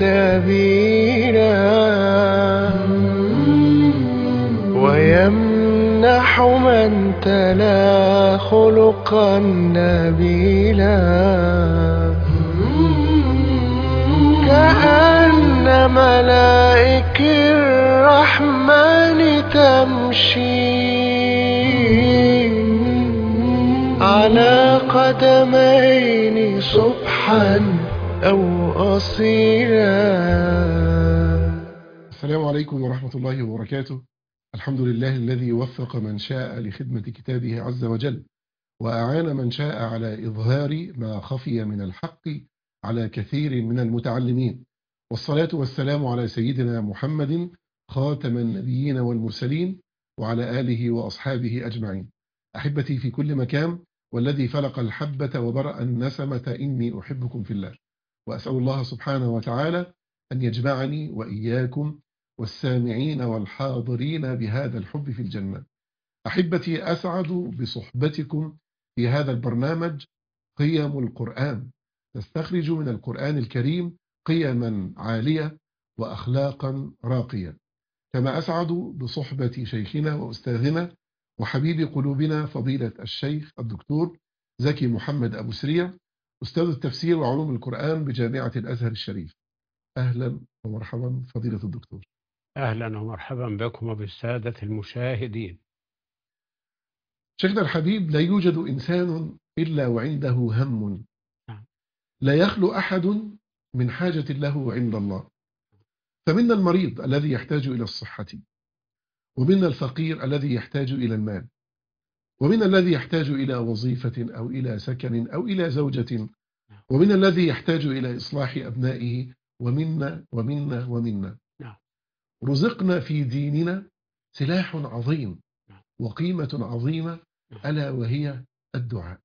سبيلا ويمنح من تلا خلقا نبيلا كأن ملائك الرحمن تمشي على قدمين صبحا أو أصيلا. السلام عليكم ورحمة الله وبركاته. الحمد لله الذي وفق من شاء لخدمة كتابه عز وجل، وأعان من شاء على إظهار ما خفي من الحق على كثير من المتعلمين، والصلاة والسلام على سيدنا محمد خاتم النبيين والمرسلين وعلى آله وأصحابه أجمعين. أحبتي في كل مكان، والذي فلق الحبة وبرأ النسمة إني أحبكم في الله، وأسأل الله سبحانه وتعالى أن يجمعني وإياكم والسامعين والحاضرين بهذا الحب في الجنة. أحبتي، أسعد بصحبتكم في هذا البرنامج قيم القرآن، تستخرج من القرآن الكريم قيما عالية وأخلاقا راقية. كما أسعد بصحبة شيخنا وأستاذنا وحبيب قلوبنا فضيلة الشيخ الدكتور زكي محمد أبو سريع، أستاذ التفسير وعلوم القرآن بجامعة الأزهر الشريف. أهلا ومرحبا فضيلة الدكتور. أهلا ومرحبا بكم وبالسادة المشاهدين. شيخنا الحبيب، لا يوجد إنسان إلا وعنده هم، لا يخلو أحد من حاجة له عند الله. فمنا المريض الذي يحتاج إلى الصحة، ومنا الفقير الذي يحتاج إلى المال، ومنا الذي يحتاج إلى وظيفة أو إلى سكن أو إلى زوجة، ومنا الذي يحتاج إلى إصلاح أبنائه، ومنا ومنا ومنا. رزقنا في ديننا سلاح عظيم وقيمة عظيمة، ألا وهي الدعاء.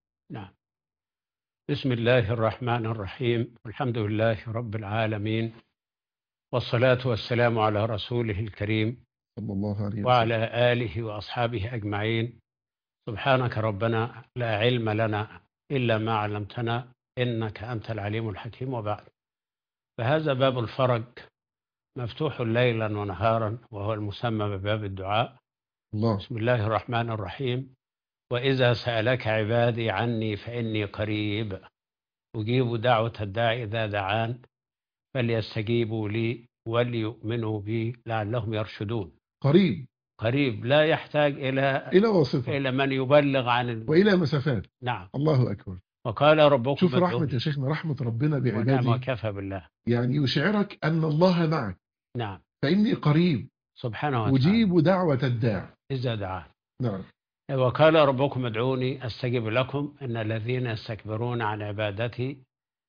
بسم الله الرحمن الرحيم، والحمد لله رب العالمين، والصلاة والسلام على رسوله الكريم صلى الله عليه وسلم وعلى آله وأصحابه أجمعين. سبحانك ربنا لا علم لنا إلا ما علمتنا إنك أنت العليم الحكيم. وبعد، فهذا باب الفرج مفتوح ليلا ونهارا، وهو المسمى بباب الدعاء. بسم الله الرحمن الرحيم. وإذا سألك عبادي عني فإني قريب أجيب دعوة الداعي إذا دعان فليستجيبوا لي وليؤمنوا بي لعلهم يرشدون. قريب لا يحتاج إلى وصفة، إلى من يبلغ عن وإلى مسافات. نعم. الله أكبر. وقال ربكم شوف رحمة يا شيخنا، رحمة ربنا بعباده، ونعم وكفى بالله. يعني يشعرك أن الله معك. نعم. فإني قريب سبحانه وتعالى أجيب دعوة الداع إذا دعان. نعم. وقال ربكم ادعوني أستجب لكم إن الذين يستكبرون عن عبادتي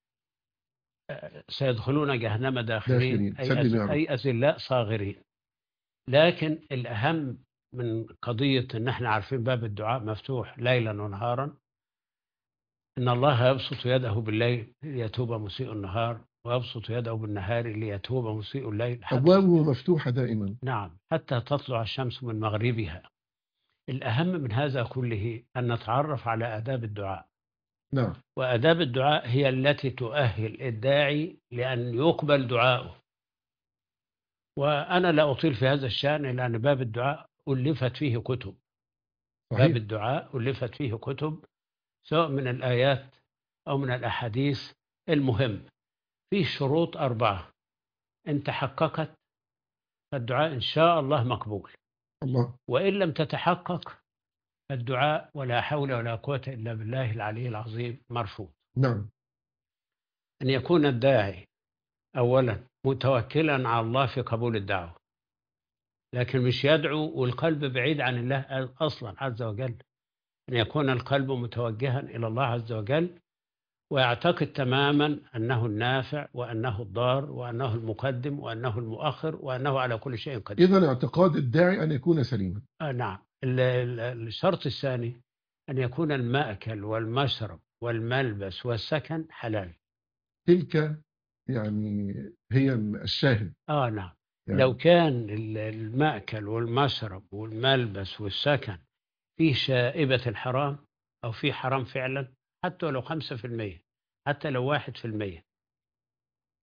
سيدخلون جهنم داخرين، أي أذلاء صاغرين. لكن الأهم من قضية أن احنا عارفين باب الدعاء مفتوح ليلا ونهارا، إن الله يبسط يده بالليل ليتوب مسيء النهار، ويبسط يده بالنهار ليتوب مسيء الليل. أبوابه مفتوحة دائما. نعم، حتى تطلع الشمس من مغربها. الأهم من هذا كله أن نتعرف على آداب الدعاء. نعم. وآداب الدعاء هي التي تؤهل الداعي لأن يقبل دعاؤه. وأنا لا أطيل في هذا الشأن، لأن باب الدعاء ألفت فيه كتب. صحيح. باب الدعاء ألفت فيه كتب، سواء من الآيات أو من الأحاديث. المهم فيه شروط 4 إن تحققت فالدعاء إن شاء الله مقبول. الله. وإن لم تتحقق فالدعاء ولا حول ولا قوة إلا بالله العلي العظيم مرفوض. نعم. أن يكون الداعي أولا متوكلا على الله في قبول الدعوة، لكن مش يدعو والقلب بعيد عن الله أصلا عز وجل. أن يكون القلب متوجها إلى الله عز وجل، ويعتقد تماما أنه النافع وأنه الضار وأنه المقدم وأنه المؤخر وأنه على كل شيء قدير. إذن اعتقاد الداعي أن يكون سليما. نعم. الشرط الثاني أن يكون المأكل والمشرب والملبس والسكن حلال. تلك يعني هي الشاهد. نعم. يعني لو كان المأكل والمشرب والملبس والسكن فيه شائبة الحرام أو فيه حرام فعلا، حتى لو 5%، حتى لو 1%،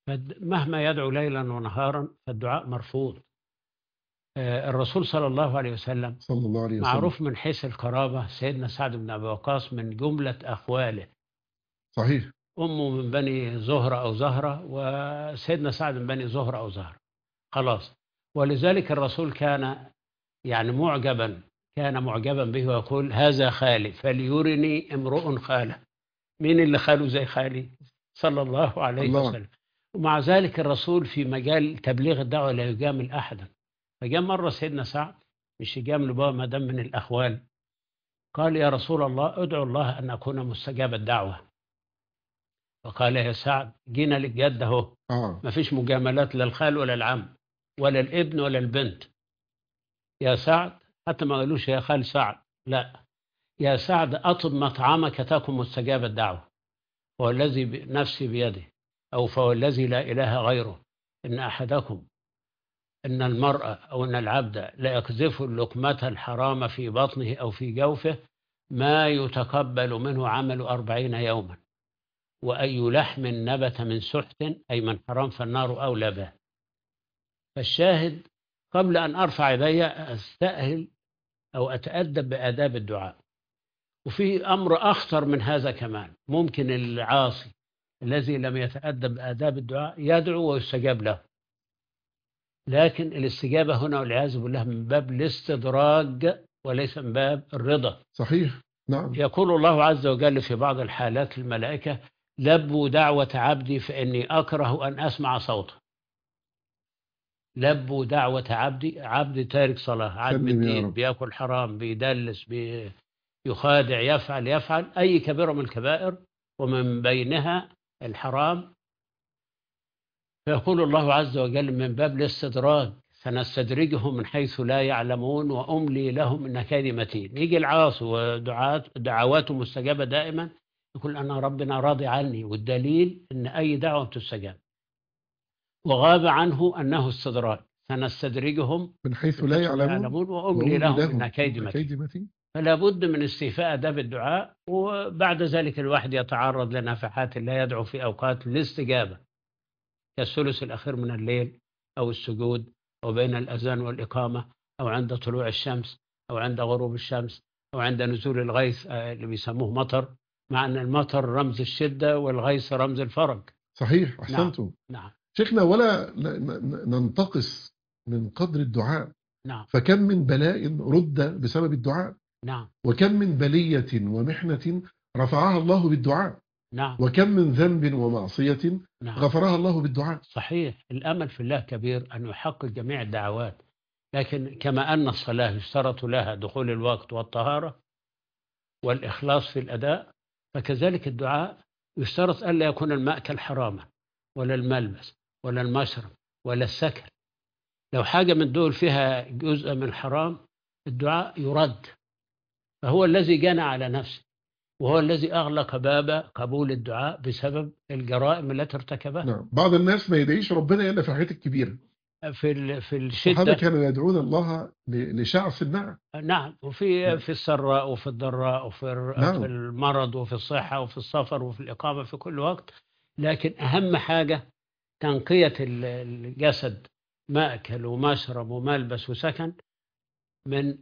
مهما يدعو ليلا ونهارا فالدعاء مرفوض. الرسول صلى الله عليه وسلم صلى الله عليه وسلم. معروف من حيث القرابة سيدنا سعد بن أبي وقاص من جملة أخواله، صحيح. أمه من بني زهرة أو زهرة، وسيدنا سعد من بني زهرة أو زهرة، خلاص. ولذلك الرسول كان يعني كان معجبا به ويقول هذا خالي فليرني امرؤ خاله. مين اللي خاله زي خالي؟ صلى الله عليه الله. وسلم. ومع ذلك الرسول في مجال تبليغ الدعوة لا يجامل أحدا. فجاء مرة سيدنا سعد مش يجامل بقى ما دام من الأخوال، قال يا رسول الله ادعو الله أن أكون مستجاب الدعوة. فقال يا سعد جينا للجد اهو، ما فيش مجاملات للخال ولا العم ولا الابن ولا البنت. يا سعد، حتى ما قالوش يا خال سعد، لا، يا سعد أطب مطعمك تكن مستجاب الدعوة، هو الذي نفسي بيده، أو فهو الذي لا إله غيره، إن أحدكم إن المرأة أو إن العبد لا يقذف اللقمة الحرام في بطنه أو في جوفه ما يتقبل منه عمل 40 يوما، وأي لحم نبت من سحت أي من حرام فالنار أولى به. فالشاهد قبل أن أرفع يدي أستأهل أو أتأدب بآداب الدعاء. وفي أمر أخطر من هذا كمان، ممكن العاصي الذي لم يتأدب بآداب الدعاء يدعو ويستجاب له، لكن الاستجابة هنا والعياذ بالله من باب الاستدراج وليس من باب الرضا. صحيح. نعم. يقول الله عز وجل في بعض الحالات الملائكة لبوا دعوة عبدي فإني أكره أن أسمع صوته. لبوا دعوة عبدي تارك صلاة، عدم الدين، بيأكل حرام، بيدلس، يخادع، يفعل أي كبيرة من الكبائر ومن بينها الحرام. فيقول الله عز وجل من باب الاستدراج سنستدرجهم من حيث لا يعلمون وأملي لهم إن كيدي متين. يجي العاصي ودعواته مستجابة دائما يقول أنا ربنا راضي عني، والدليل إن أي دعوة تستجاب، وغاب عنه أنه استدراج سنستدرجهم من حيث لا يعلمون وأملي لهم إن كيدي متين. فلا بد من استيفاء آداب الدعاء، وبعد ذلك الواحد يتعرض لنفحات لا يدعو في أوقات الاستجابة كالثلث الأخير من الليل، أو السجود، أو بين الأذان والإقامة، أو عند طلوع الشمس، أو عند غروب الشمس، أو عند نزول الغيث اللي بيسموه مطر، مع أن المطر رمز الشدة والغيث رمز الفرج. صحيح. أحسنتم. نعم. شيخنا، ولا ننتقص من قدر الدعاء. نعم. فكم من بلاء رد بسبب الدعاء. نعم. وكم من بلية ومحنة رفعها الله بالدعاء. نعم. وكم من ذنب ومعصية نعم. غفرها الله بالدعاء. صحيح. الأمل في الله كبير أن يحقق جميع الدعوات، لكن كما أن الصلاة يشترط لها دخول الوقت والطهارة والإخلاص في الأداء، فكذلك الدعاء يشترط ألا يكون المأكل حراما ولا الملبس ولا المشرب ولا السكن. لو حاجة من دول فيها جزء من الحرام الدعاء يرد، فهو الذي جنى على نفسه، وهو الذي أغلق باب قبول الدعاء بسبب الجرائم التي ارتكبها. نعم. بعض الناس ما يدعيش ربنا إلا في الحاجات الكبيرة. في الشدة الصحابة كانوا يدعون الله لشعث النعم. نعم. في السراء وفي الضراء وفي نعم. في المرض وفي الصحة وفي السفر وفي الإقامة في كل وقت. لكن أهم حاجة تنقية الجسد، مأكل ومشرب وملبس وسكن، من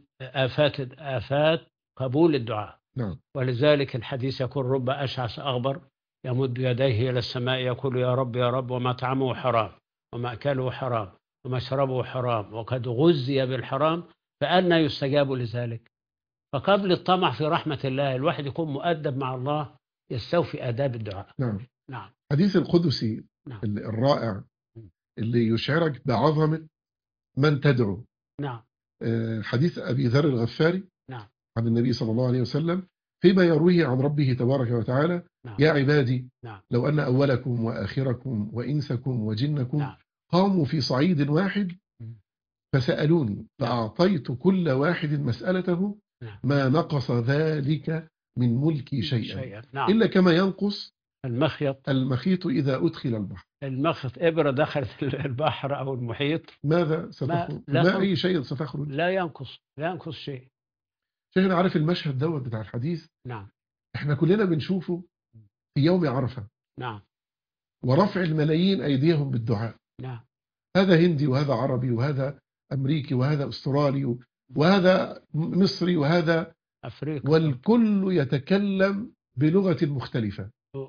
آفات قبول الدعاء. نعم. ولذلك الحديث يقول رب أشعث أغبر يمد يديه إلى السماء يقول يا رب يا رب ومطعمه حرام ومأكله حرام ومشربه حرام وقد غذي بالحرام فأنى يستجاب لذلك. فقبل الطمع في رحمة الله الواحد يكون مؤدب مع الله، يستوفي آداب الدعاء. نعم. نعم. حديث القدسي نعم. الرائع اللي يشعرك بعظمة من تدعو. نعم. حديث أبي ذر الغفاري. نعم. عن النبي صلى الله عليه وسلم فيما يرويه عن ربه تبارك وتعالى. نعم. يا عبادي. نعم. لو أن أولكم وآخركم وإنسكم وجنكم. نعم. قاموا في صعيد واحد فسألوني فأعطيت كل واحد مسألته. نعم. ما نقص ذلك من ملكي شيئا. نعم. إلا كما ينقص المخيط إذا أدخل البحر. المخيط إبرة دخلت البحر أو المحيط ماذا ستخرج؟ ما أي شيء ستخرج؟ لا ينقص شيء. شيخنا، عارف المشهد دوت بتاع الحديث؟ نعم. احنا كلنا بنشوفه في يوم عرفة. نعم. ورفع الملايين أيديهم بالدعاء. نعم. هذا هندي وهذا عربي وهذا أمريكي وهذا أسترالي وهذا مصري وهذا، أفريقيا. والكل يتكلم بلغة مختلفة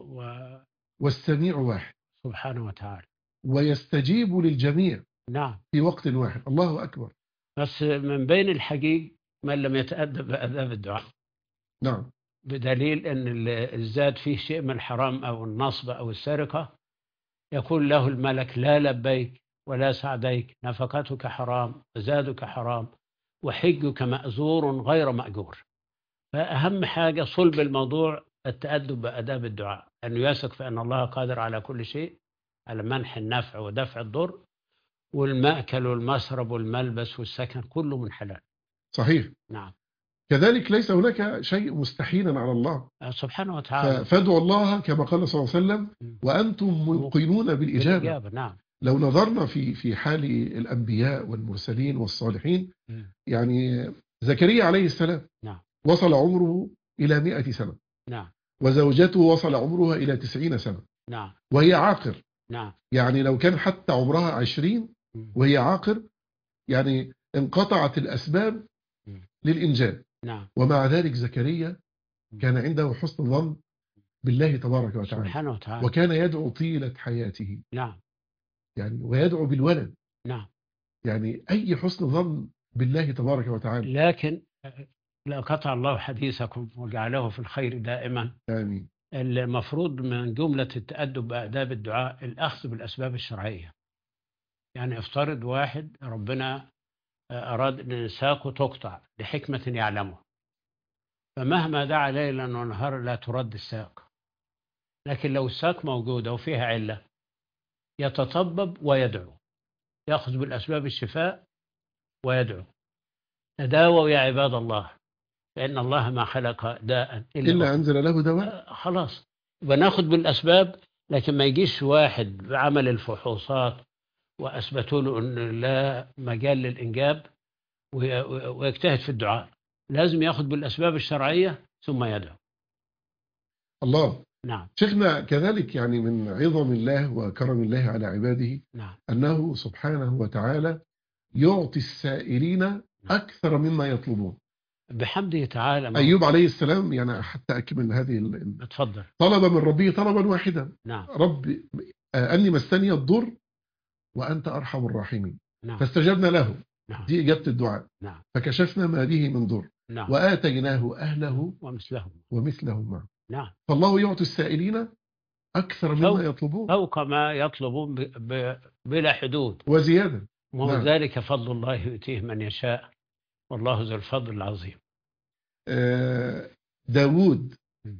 والسميع واحد سبحانه وتعالى. ويستجيب للجميع نعم. في وقت واحد. الله أكبر. بس من بين الحقيق من لم يتأدب بآداب الدعاء. نعم. بدليل أن اللي زاد فيه شيء من الحرام أو النصب أو السرقة يقول له الملك لا لبيك ولا سعديك، نفقتك حرام، زادك حرام، وحجك مأزور غير مأجور. فأهم حاجة صلب الموضوع التأدب بآداب الدعاء، أنه يثق في أن الله قادر على كل شيء، على منح النفع ودفع الضر، والمأكل والمشرب والملبس والسكن كله من حلال. صحيح. نعم. كذلك ليس هناك شيء مستحيلا على الله سبحانه وتعالى. فادعوا الله كما قال صلى الله عليه وسلم وأنتم موقنون بالإجابة. نعم. لو نظرنا في حال الأنبياء والمرسلين والصالحين، يعني زكريا عليه السلام نعم. وصل عمره إلى 100 سنة. نعم. وزوجته وصل عمرها إلى 90 سنة. نعم. وهي عاقر. نعم. يعني لو كان حتى عمرها 20 وهي عاقر، يعني انقطعت الأسباب للإنجاب. نعم. ومع ذلك زكريا كان عنده حسن ظن بالله تبارك وتعالى، سبحانه وتعالى، وكان يدعو طيلة حياته. نعم. يعني ويدعو بالولد. نعم. يعني أي حسن ظن بالله تبارك وتعالى. لكن لا قطع الله حديثكم وجعله في الخير دائما. آمين. المفروض من جملة التأدب بآداب الدعاء الأخذ بالأسباب الشرعية. يعني افترض واحد ربنا أراد أن ساقه تقطع لحكمة يعلمه، فمهما دعا ليلا ونهارا لا ترد الساق. لكن لو الساق موجودة وفيها علة يتطبب ويدعو، يأخذ بالأسباب الشفاء ويدعو. تداووا يا عباد الله فإن الله ما خلق داء إلا أنزل له دواء. خلاص بناخذ بالأسباب، لكن ما يجيش واحد بعمل الفحوصات وأثبتوا له أن لا مجال للإنجاب ويجتهد في الدعاء. لازم يأخذ بالأسباب الشرعية ثم يدعو. الله. نعم. شيخنا كذلك يعني من عظم الله وكرم الله على عباده، نعم، أنه سبحانه وتعالى يعطي السائلين أكثر مما يطلبون. بحمده تعالى. أيوب عليه السلام، يعني حتى أكمل هذه اتفضل. طلب من ربه طلبا واحدا. نعم. رب أني مسني الضر وأنت أرحم الراحمين. نعم. فاستجبنا له. نعم. دي إجابة الدعاء. نعم. فكشفنا ما به من ضر. نعم. وآتيناه أهله ومثلهم معه. نعم. فالله يعطي السائلين أكثر مما يطلبون، فوق ما يطلبون بلا حدود وزيادة. وذلك فضل الله يؤتيه من يشاء والله ذو الفضل العظيم. داود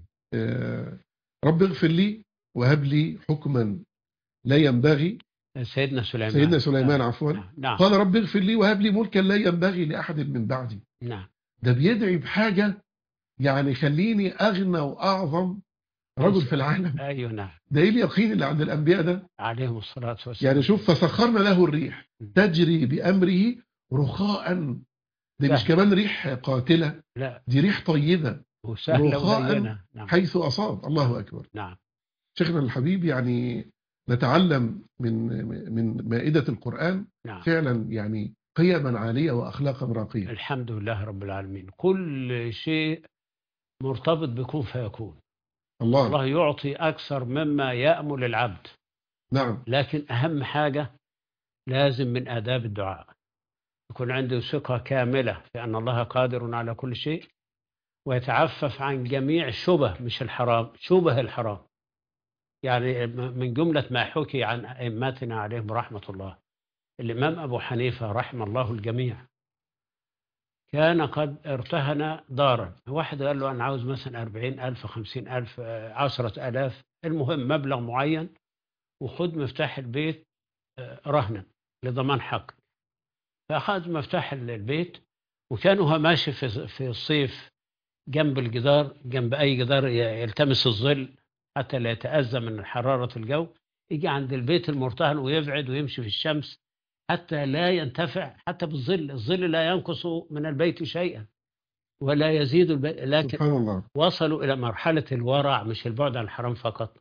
رب اغفر لي وهب لي حكما لا ينبغي. سيدنا سليمان عفوا. نعم. قال رب اغفر لي وهب لي ملكا لا ينبغي لأحد من بعدي. نعم. ده بيدعي بحاجة يعني خليني أغنى وأعظم رجل في العالم. أيوة. نعم. ده إيه اليقين اللي عند الأنبياء ده عليهم الصلاة والسلام. يعني شوف، فسخرنا له الريح تجري بأمره رخاء. دي مش كمان ريح قاتلة، لا، دي ريح طيبة رخاء. نعم. حيث أصاب. الله أكبر. نعم. شيخنا الحبيب، يعني نتعلم من مائدة القرآن. نعم. فعلا يعني قيما عالية وأخلاقا راقية. الحمد لله رب العالمين. كل شيء مرتبط بكون فيكون. الله يعطي أكثر مما يأمل العبد. نعم. لكن أهم حاجة لازم من آداب الدعاء يكون عنده ثقة كاملة في أن الله قادر على كل شيء، ويتعفف عن جميع الشبه، مش الحرام، شبه الحرام. يعني من جملة ما حكي عن أئمتنا عليهم رحمة الله، الإمام أبو حنيفة رحم الله الجميع كان قد ارتهن دارا. واحد قال له أنا عاوز مثلا 40,000 50,000 10,000، المهم مبلغ معين، وخد مفتاح البيت رهنا لضمان حق. فأخذ مفتاح البيت، وكان هو ماشي في الصيف جنب الجدار، جنب أي جدار يلتمس الظل حتى لا يتأذى من حرارة الجو، يجي عند البيت المرتهن ويبعد ويمشي في الشمس حتى لا ينتفع حتى بالظل. الظل لا ينقص من البيت شيئا ولا يزيد البيت. لكن سبحان الله. وصلوا إلى مرحلة الورع، مش البعد عن الحرام فقط،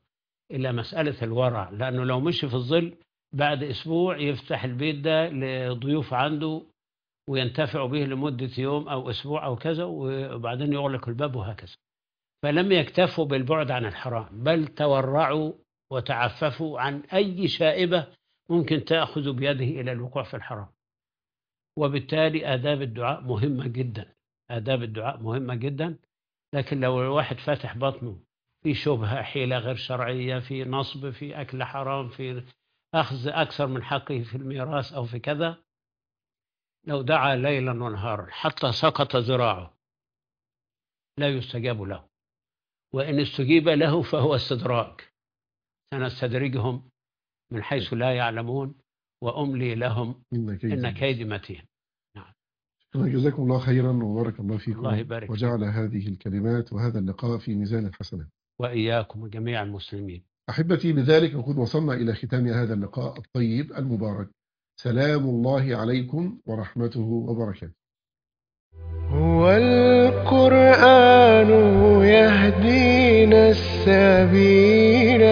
إلى مسألة الورع، لأنه لو مشي في الظل بعد أسبوع يفتح البيت ده لضيوف عنده وينتفعوا به لمدة يوم أو أسبوع أو كذا، وبعدين يغلق الباب وهكذا. فلم يكتفوا بالبعد عن الحرام، بل تورعوا وتعففوا عن أي شائبة ممكن تأخذ بيده إلى الوقوع في الحرام. وبالتالي آداب الدعاء مهمة جدا، آداب الدعاء مهمة جدا. لكن لو الواحد فاتح بطنه في شبهة، حيلة غير شرعية، في نصب، في أكل حرام، في أخذ أكثر من حقه في الميراث أو في كذا، لو دعا ليلا ونهارا حتى سقط ذراعه لا يستجاب له، وإن استجيب له فهو استدراج. سنستدرجهم من حيث لا يعلمون وأملي لهم إن كيدي متين. نعم. جزاكم الله خيرا وبارك الله فيكم. الله يبارك وجعل فيكم. هذه الكلمات وهذا اللقاء في ميزان الحسنات وإياكم وجميع المسلمين. أحبتي، بذلك نكون وصلنا إلى ختام هذا اللقاء الطيب المبارك. سلام الله عليكم ورحمته وبركاته. هو القرآن يهدينا السبيل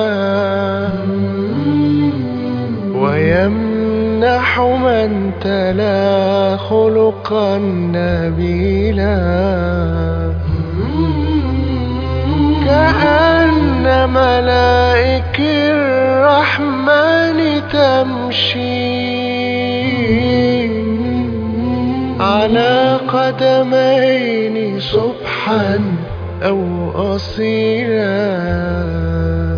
ويمنح من تلا خلقا نبيلا، كأن ملائك الرحمن تمشي على قدمين صبحا أو أصيلا.